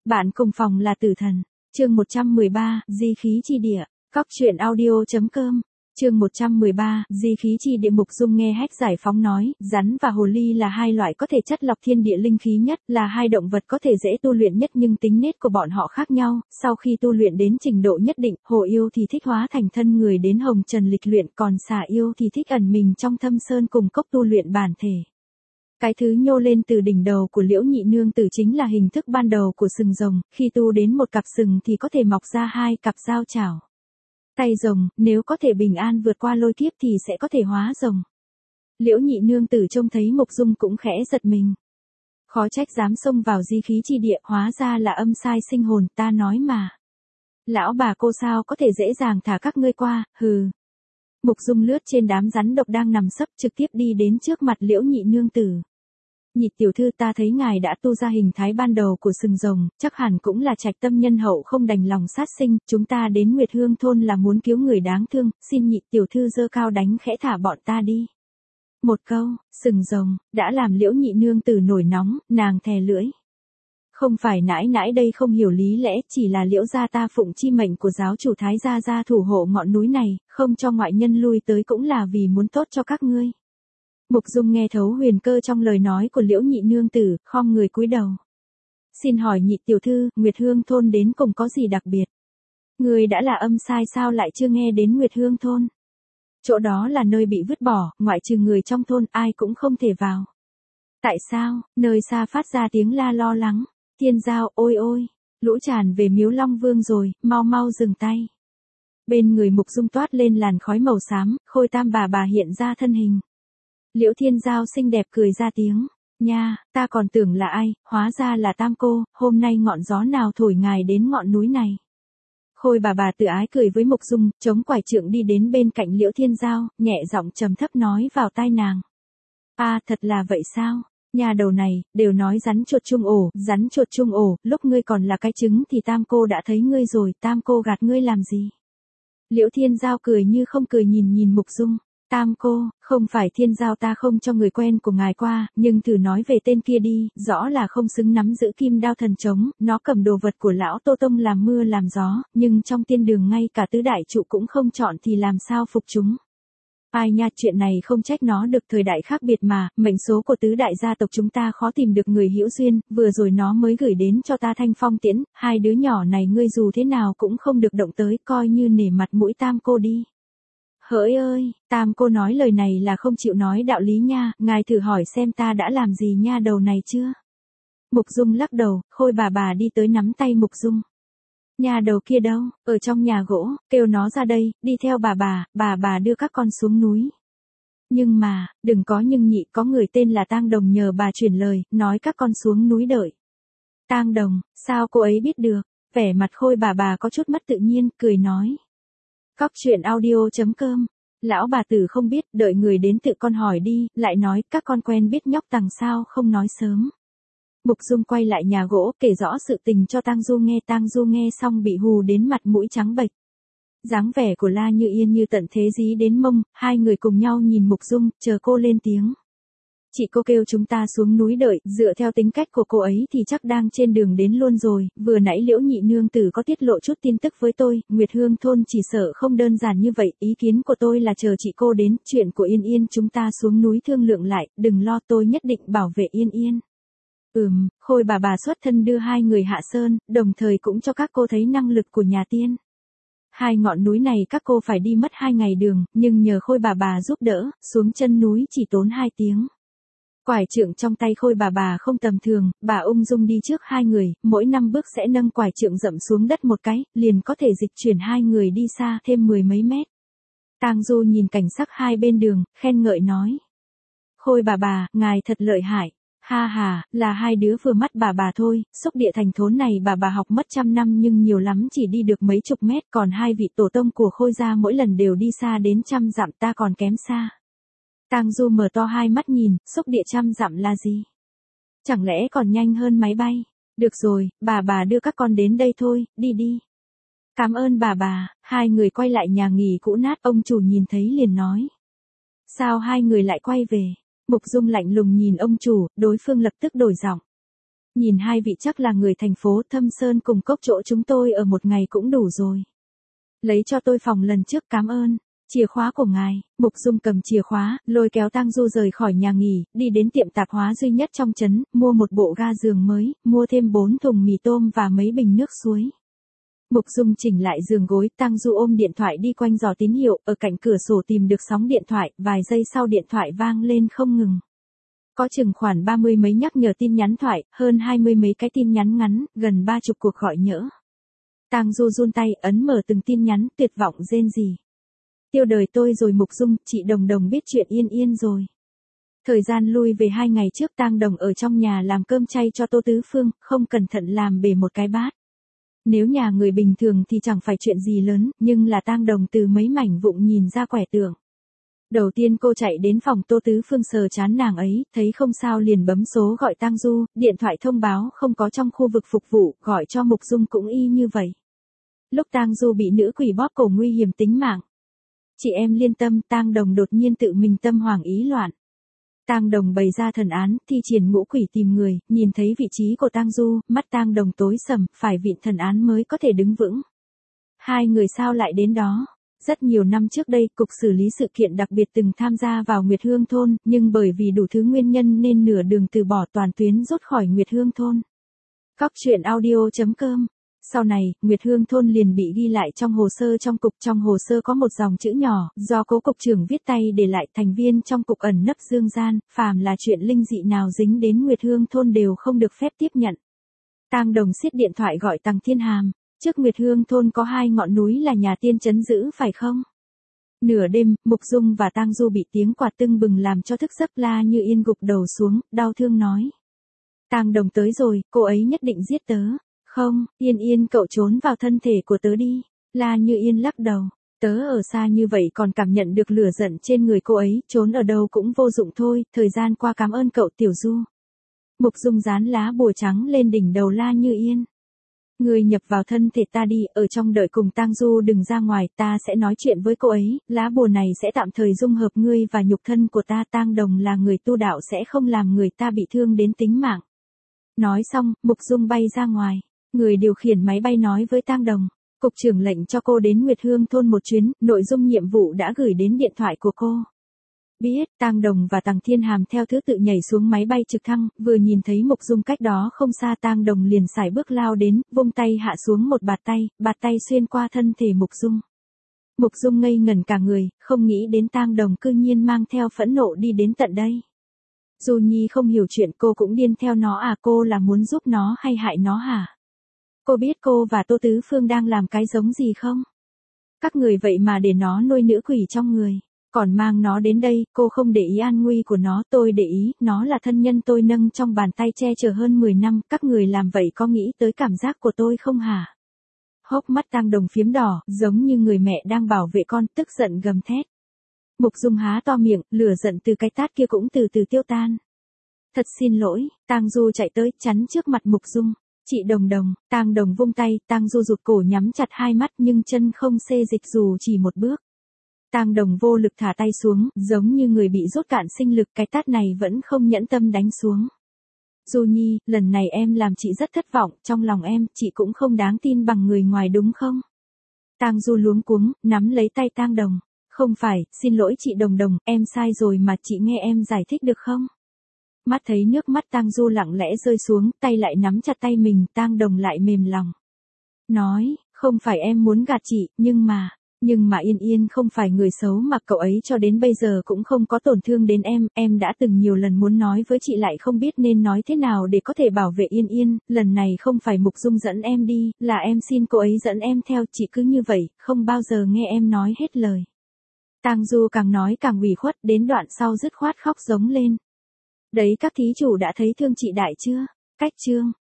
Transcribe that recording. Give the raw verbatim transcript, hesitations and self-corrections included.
Bạn cùng phòng là tử thần. Chương một trăm mười ba, Di khí chi địa. Cóc truyện audio.com. Chương một trăm mười ba, Di khí chi địa. Mục Dung nghe Hách Giải Phóng nói, rắn và hồ ly là hai loại có thể chất lọc thiên địa linh khí nhất, là hai động vật có thể dễ tu luyện nhất nhưng tính nết của bọn họ khác nhau, sau khi tu luyện đến trình độ nhất định, hồ yêu thì thích hóa thành thân người đến hồng trần lịch luyện, còn xà yêu thì thích ẩn mình trong thâm sơn cùng cốc tu luyện bản thể. Cái thứ nhô lên từ đỉnh đầu của Liễu Nhị Nương Tử chính là hình thức ban đầu của sừng rồng, khi tu đến một cặp sừng thì có thể mọc ra hai cặp dao chảo. Tay rồng, nếu có thể bình an vượt qua lôi kiếp thì sẽ có thể hóa rồng. Liễu Nhị Nương Tử trông thấy Mục Dung cũng khẽ giật mình. Khó trách dám xông vào di khí chi địa, hóa ra là âm sai sinh hồn, ta nói mà. Lão bà cô sao có thể dễ dàng thả các ngươi qua, hừ. Mục Dung lướt trên đám rắn độc đang nằm sấp trực tiếp đi đến trước mặt Liễu Nhị Nương Tử. Nhị tiểu thư, ta thấy ngài đã tu ra hình thái ban đầu của sừng rồng, chắc hẳn cũng là trạch tâm nhân hậu không đành lòng sát sinh, chúng ta đến Nguyệt Hương thôn là muốn cứu người đáng thương, xin nhị tiểu thư giơ cao đánh khẽ thả bọn ta đi. Một câu, sừng rồng, đã làm Liễu Nhị Nương Tử nổi nóng, nàng thè lưỡi. Không phải nãi nãi đây không hiểu lý lẽ, chỉ là Liễu gia ta phụng chi mệnh của giáo chủ Thái gia gia thủ hộ ngọn núi này, không cho ngoại nhân lui tới cũng là vì muốn tốt cho các ngươi. Mục Dung nghe thấu huyền cơ trong lời nói của Liễu Nhị Nương Tử, khom người cúi đầu. Xin hỏi nhị tiểu thư, Nguyệt Hương thôn đến cùng có gì đặc biệt? Người đã là âm sai sao lại chưa nghe đến Nguyệt Hương thôn? Chỗ đó là nơi bị vứt bỏ, ngoại trừ người trong thôn ai cũng không thể vào. Tại sao? Nơi xa phát ra tiếng la lo lắng. Thiên Giao, ôi ôi, lũ tràn về Miếu Long Vương rồi, mau mau dừng tay. Bên người Mục Dung toát lên làn khói màu xám, Khôi Tam bà bà hiện ra thân hình. Liễu Thiên Giao xinh đẹp cười ra tiếng, nha, ta còn tưởng là ai, hóa ra là Tam cô, hôm nay ngọn gió nào thổi ngài đến ngọn núi này. Khôi bà bà tự ái cười với Mục Dung, chống quải trượng đi đến bên cạnh Liễu Thiên Giao, nhẹ giọng trầm thấp nói vào tai nàng. À, thật là vậy sao? Nhà đầu này, đều nói rắn chuột chung ổ, rắn chuột chung ổ, lúc ngươi còn là cái trứng thì Tam cô đã thấy ngươi rồi, Tam cô gạt ngươi làm gì? Liễu Thiên Giao cười như không cười nhìn nhìn Mục Dung. Tam cô, không phải Thiên Giao ta không cho người quen của ngài qua, nhưng thử nói về tên kia đi, rõ là không xứng nắm giữ kim đao thần trống, nó cầm đồ vật của lão Tô Tông làm mưa làm gió, nhưng trong tiên đường ngay cả tứ đại trụ cũng không chọn thì làm sao phục chúng. Ai nha, chuyện này không trách nó được thời đại khác biệt mà, mệnh số của tứ đại gia tộc chúng ta khó tìm được người hữu duyên, vừa rồi nó mới gửi đến cho ta thanh phong tiễn, hai đứa nhỏ này ngươi dù thế nào cũng không được động tới, coi như nể mặt mũi Tam cô đi. Hỡi ơi, Tam cô nói lời này là không chịu nói đạo lý nha, ngài thử hỏi xem ta đã làm gì nha đầu này chưa? Mục Dung lắc đầu, Khôi bà bà đi tới nắm tay Mục Dung. Nhà đầu kia đâu, ở trong nhà gỗ, kêu nó ra đây, đi theo bà bà, bà bà đưa các con xuống núi. Nhưng mà, đừng có nhưng nhị, có người tên là Tang Đồng nhờ bà chuyển lời, nói các con xuống núi đợi. Tang Đồng, sao cô ấy biết được? Vẻ mặt Khôi bà bà có chút mất tự nhiên, cười nói. Cóc truyện audio.com. Lão bà tử không biết, đợi người đến tự con hỏi đi, lại nói, các con quen biết nhóc Tằng sao không nói sớm. Mục Dung quay lại nhà gỗ, kể rõ sự tình cho Tang Du nghe, Tang Du nghe xong bị hù đến mặt mũi trắng bệch. Dáng vẻ của La Như Yên như tận thế dí đến mông, hai người cùng nhau nhìn Mục Dung, chờ cô lên tiếng. Chị cô kêu chúng ta xuống núi đợi, dựa theo tính cách của cô ấy thì chắc đang trên đường đến luôn rồi, vừa nãy Liễu Nhị Nương Tử có tiết lộ chút tin tức với tôi, Nguyệt Hương thôn chỉ sợ không đơn giản như vậy, ý kiến của tôi là chờ chị cô đến, chuyện của Yên Yên chúng ta xuống núi thương lượng lại, đừng lo tôi nhất định bảo vệ Yên Yên. Ừm, Khôi bà bà xuất thân đưa hai người hạ sơn, đồng thời cũng cho các cô thấy năng lực của nhà tiên. Hai ngọn núi này các cô phải đi mất hai ngày đường, nhưng nhờ Khôi bà bà giúp đỡ, xuống chân núi chỉ tốn hai tiếng. Quải trượng trong tay Khôi bà bà không tầm thường, bà ung dung đi trước hai người, mỗi năm bước sẽ nâng quải trượng dậm xuống đất một cái, liền có thể dịch chuyển hai người đi xa thêm mười mấy mét. Tang Du nhìn cảnh sắc hai bên đường, khen ngợi nói. Khôi bà bà, ngài thật lợi hại. Ha ha, là hai đứa vừa mắt bà bà thôi, xúc địa thành thốn này bà bà học mất trăm năm nhưng nhiều lắm chỉ đi được mấy chục mét, còn hai vị tổ tông của Khôi gia mỗi lần đều đi xa đến trăm dặm, ta còn kém xa. Tang Du mở to hai mắt nhìn, xúc địa trăm dặm là gì? Chẳng lẽ còn nhanh hơn máy bay? Được rồi, bà bà đưa các con đến đây thôi, đi đi. Cảm ơn bà bà, hai người quay lại nhà nghỉ cũ nát, ông chủ nhìn thấy liền nói. Sao hai người lại quay về? Mục Dung lạnh lùng nhìn ông chủ, đối phương lập tức đổi giọng. Nhìn hai vị chắc là người thành phố Thâm Sơn cùng cốc chỗ chúng tôi ở một ngày cũng đủ rồi. Lấy cho tôi phòng lần trước cảm ơn. Chìa khóa của ngài. Mục Dung cầm chìa khóa, lôi kéo Tang Du rời khỏi nhà nghỉ, đi đến tiệm tạp hóa duy nhất trong trấn, mua một bộ ga giường mới, mua thêm bốn thùng mì tôm và mấy bình nước suối. Mục Dung chỉnh lại giường gối, Tang Du ôm điện thoại đi quanh dò tín hiệu, ở cạnh cửa sổ tìm được sóng điện thoại, vài giây sau điện thoại vang lên không ngừng. Có chừng khoảng ba mươi mấy nhắc nhở tin nhắn thoại, hơn hai mươi mấy cái tin nhắn ngắn, gần ba chục cuộc gọi nhỡ. Tang Du run tay, ấn mở từng tin nhắn, tuyệt vọng rên rỉ. Tiêu đời tôi rồi Mục Dung, chị Đồng Đồng biết chuyện Yên Yên rồi. Thời gian lui về hai ngày trước Tang Đồng ở trong nhà làm cơm chay cho Tô Tứ Phương, không cẩn thận làm bể một cái bát. Nếu nhà người bình thường thì chẳng phải chuyện gì lớn, nhưng là Tang Đồng từ mấy mảnh vụn nhìn ra quẻ tượng. Đầu tiên cô chạy đến phòng Tô Tứ Phương sờ chán nàng ấy, thấy không sao liền bấm số gọi Tang Du, điện thoại thông báo không có trong khu vực phục vụ, gọi cho Mục Dung cũng y như vậy. Lúc Tang Du bị nữ quỷ bóp cổ nguy hiểm tính mạng. Chị em liên tâm, Tang Đồng đột nhiên tự mình tâm hoảng ý loạn. Tang Đồng bày ra thần án, thi triển ngũ quỷ tìm người, nhìn thấy vị trí của Tang Du, mắt Tang Đồng tối sầm, phải vịn thần án mới có thể đứng vững. Hai người sao lại đến đó? Rất nhiều năm trước đây, Cục Xử lý Sự kiện đặc biệt từng tham gia vào Nguyệt Hương Thôn, nhưng bởi vì đủ thứ nguyên nhân nên nửa đường từ bỏ toàn tuyến rút khỏi Nguyệt Hương Thôn. Cóc truyện audio chấm com. Sau này, Nguyệt Hương Thôn liền bị ghi lại trong hồ sơ trong cục. Trong hồ sơ có một dòng chữ nhỏ, do cố cục trưởng viết tay để lại, thành viên trong cục ẩn nấp dương gian, phàm là chuyện linh dị nào dính đến Nguyệt Hương Thôn đều không được phép tiếp nhận. Tang Đồng xiết điện thoại gọi Tằng Thiên Hàm. Trước Nguyệt Hương Thôn có hai ngọn núi là nhà tiên trấn giữ phải không? Nửa đêm, Mục Dung và Tang Du bị tiếng quạt tưng bừng làm cho thức giấc. La Như Yên gục đầu xuống, đau thương nói. Tang Đồng tới rồi, cô ấy nhất định giết tớ. Không, Yên Yên cậu trốn vào thân thể của tớ đi. La Như Yên lắc đầu. Tớ ở xa như vậy còn cảm nhận được lửa giận trên người cô ấy, trốn ở đâu cũng vô dụng thôi, thời gian qua cảm ơn cậu Tiểu Du. Mục Dung dán lá bùa trắng lên đỉnh đầu La Như Yên. Người nhập vào thân thể ta đi, ở trong đợi cùng Tang Du đừng ra ngoài, ta sẽ nói chuyện với cô ấy, lá bùa này sẽ tạm thời dung hợp ngươi và nhục thân của ta. Tang Đồng là người tu đạo sẽ không làm người ta bị thương đến tính mạng. Nói xong, Mục Dung bay ra ngoài. Người điều khiển máy bay nói với Tang Đồng, cục trưởng lệnh cho cô đến Nguyệt Hương Thôn một chuyến, nội dung nhiệm vụ đã gửi đến điện thoại của cô. Biết, Tang Đồng và Tằng Thiên Hàm theo thứ tự nhảy xuống máy bay trực thăng, vừa nhìn thấy Mục Dung cách đó không xa Tang Đồng liền sải bước lao đến, vung tay hạ xuống một bạt tay, bạt tay xuyên qua thân thể Mục Dung. Mục Dung ngây ngẩn cả người, không nghĩ đến Tang Đồng cư nhiên mang theo phẫn nộ đi đến tận đây. Du Nhi không hiểu chuyện, cô cũng điên theo nó à? Cô là muốn giúp nó hay hại nó hả? Cô biết cô và Tô Tứ Phương đang làm cái giống gì không? Các người vậy mà để nó nuôi nữ quỷ trong người, còn mang nó đến đây, cô không để ý an nguy của nó, tôi để ý, nó là thân nhân tôi nâng trong bàn tay che chở hơn mười năm, các người làm vậy có nghĩ tới cảm giác của tôi không hả? Hốc mắt Tang Đồng phiếm đỏ, giống như người mẹ đang bảo vệ con, tức giận gầm thét. Mục Dung há to miệng, lửa giận từ cái tát kia cũng từ từ tiêu tan. Thật xin lỗi, Tang Du chạy tới, chắn trước mặt Mục Dung. Chị Đồng Đồng, Tang Đồng vung tay, Tang Du rụt cổ nhắm chặt hai mắt nhưng chân không xê dịch dù chỉ một bước. Tang Đồng vô lực thả tay xuống, giống như người bị rút cạn sinh lực, cái tát này vẫn không nhẫn tâm đánh xuống. Du Nhi, lần này em làm chị rất thất vọng, trong lòng em, chị cũng không đáng tin bằng người ngoài đúng không? Tang Du luống cuống, nắm lấy tay Tang Đồng. Không phải, xin lỗi chị Đồng Đồng, em sai rồi mà, chị nghe em giải thích được không? Mắt thấy nước mắt Tang Du lặng lẽ rơi xuống, tay lại nắm chặt tay mình, Tang Đồng lại mềm lòng. Nói, không phải em muốn gạt chị, nhưng mà, nhưng mà Yên Yên không phải người xấu mà cậu ấy cho đến bây giờ cũng không có tổn thương đến em, em đã từng nhiều lần muốn nói với chị lại không biết nên nói thế nào để có thể bảo vệ Yên Yên, lần này không phải Mục Dung dẫn em đi, là em xin cô ấy dẫn em theo, chị cứ như vậy, không bao giờ nghe em nói hết lời. Tang Du càng nói càng ủy khuất, đến đoạn sau dứt khoát khóc giống lên. Đấy các thí chủ đã thấy thương chị đại chưa? Cách chương.